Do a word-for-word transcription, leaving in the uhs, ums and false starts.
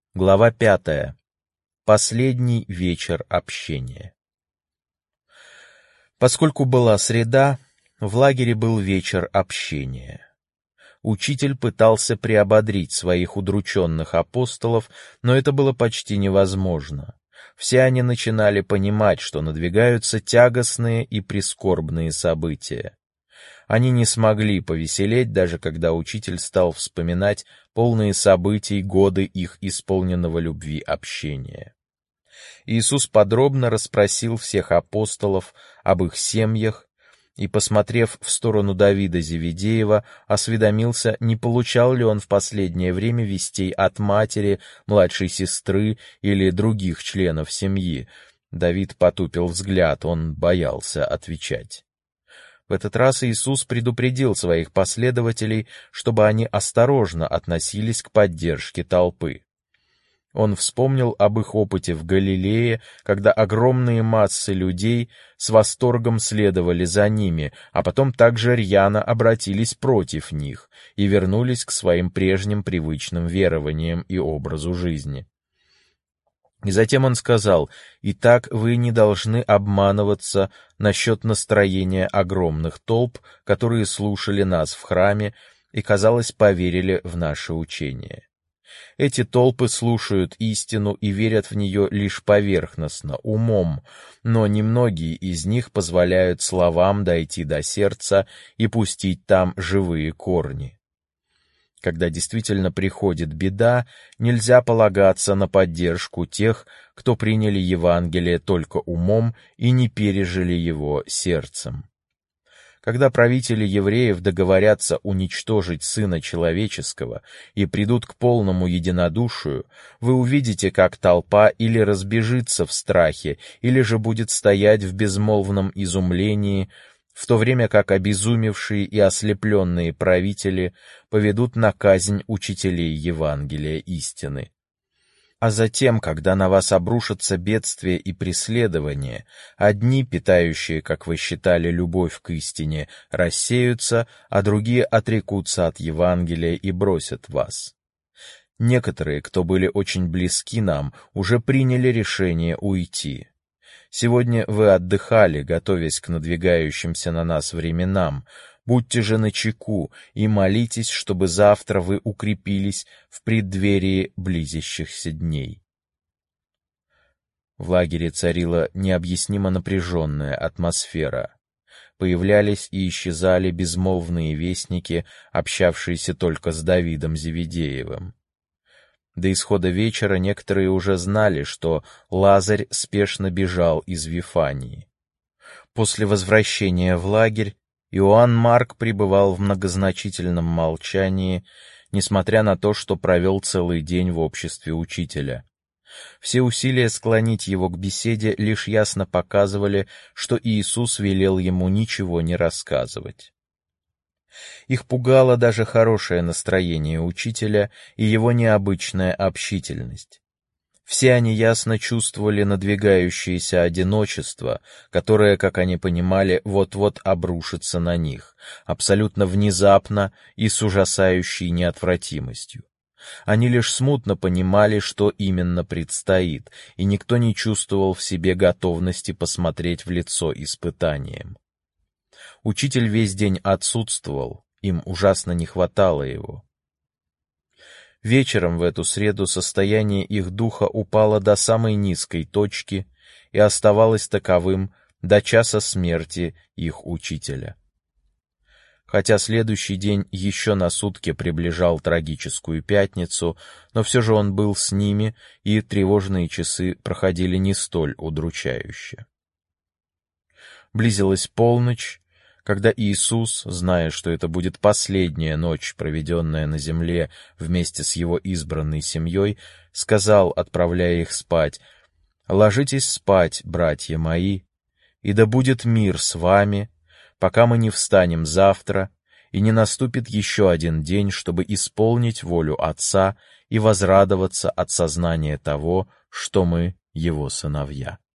Глава пятая. Последний вечер общения. Поскольку была среда, в лагере был вечер общения. Учитель пытался приободрить своих удрученных апостолов, но это было почти невозможно. Все они начинали понимать, что надвигаются тягостные и прискорбные события. Они не смогли повеселеть, даже когда учитель стал вспоминать полные событий годы их исполненного любви общения. Иисус подробно расспросил всех апостолов об их семьях и, посмотрев в сторону Давида Зеведеева, осведомился, не получал ли он в последнее время вестей от матери, младшей сестры или других членов семьи. Давид потупил взгляд, он боялся отвечать. В этот раз Иисус предупредил своих последователей, чтобы они осторожно относились к поддержке толпы. Он вспомнил об их опыте в Галилее, когда огромные массы людей с восторгом следовали за ними, а потом также рьяно обратились против них и вернулись к своим прежним привычным верованиям и образу жизни. И затем он сказал: «Итак, вы не должны обманываться насчет настроения огромных толп, которые слушали нас в храме и, казалось, поверили в наше учение. Эти толпы слушают истину и верят в нее лишь поверхностно, умом, но немногие из них позволяют словам дойти до сердца и пустить там живые корни. Когда действительно приходит беда, нельзя полагаться на поддержку тех, кто приняли Евангелие только умом и не пережили его сердцем. Когда правители евреев договорятся уничтожить Сына Человеческого и придут к полному единодушию, вы увидите, как толпа или разбежится в страхе, или же будет стоять в безмолвном изумлении, в то время как обезумевшие и ослепленные правители поведут на казнь учителей Евангелия истины. А затем, когда на вас обрушатся бедствия и преследования, одни, питающие, как вы считали, любовь к истине, рассеются, а другие отрекутся от Евангелия и бросят вас. Некоторые, кто были очень близки нам, уже приняли решение уйти. Сегодня вы отдыхали, готовясь к надвигающимся на нас временам. Будьте же начеку и молитесь, чтобы завтра вы укрепились в преддверии близящихся дней». В лагере царила необъяснимо напряженная атмосфера. Появлялись и исчезали безмолвные вестники, общавшиеся только с Давидом Зеведеевым. До исхода вечера некоторые уже знали, что Лазарь спешно бежал из Вифании. После возвращения в лагерь Иоанн Марк пребывал в многозначительном молчании, несмотря на то, что провел целый день в обществе учителя. Все усилия склонить его к беседе лишь ясно показывали, что Иисус велел ему ничего не рассказывать. Их пугало даже хорошее настроение учителя и его необычная общительность. Все они ясно чувствовали надвигающееся одиночество, которое, как они понимали, вот-вот обрушится на них, абсолютно внезапно и с ужасающей неотвратимостью. Они лишь смутно понимали, что именно предстоит, и никто не чувствовал в себе готовности посмотреть в лицо испытаниям. Учитель весь день отсутствовал, им ужасно не хватало его. Вечером в эту среду состояние их духа упало до самой низкой точки и оставалось таковым до часа смерти их учителя. Хотя следующий день еще на сутки приближал трагическую пятницу, но все же он был с ними, и тревожные часы проходили не столь удручающе. Близилась полночь, когда Иисус, зная, что это будет последняя ночь, проведенная на земле вместе с его избранной семьей, сказал, отправляя их спать: «Ложитесь спать, братья мои, и да будет мир с вами, пока мы не встанем завтра, и не наступит еще один день, чтобы исполнить волю Отца и возрадоваться от сознания того, что мы его сыновья».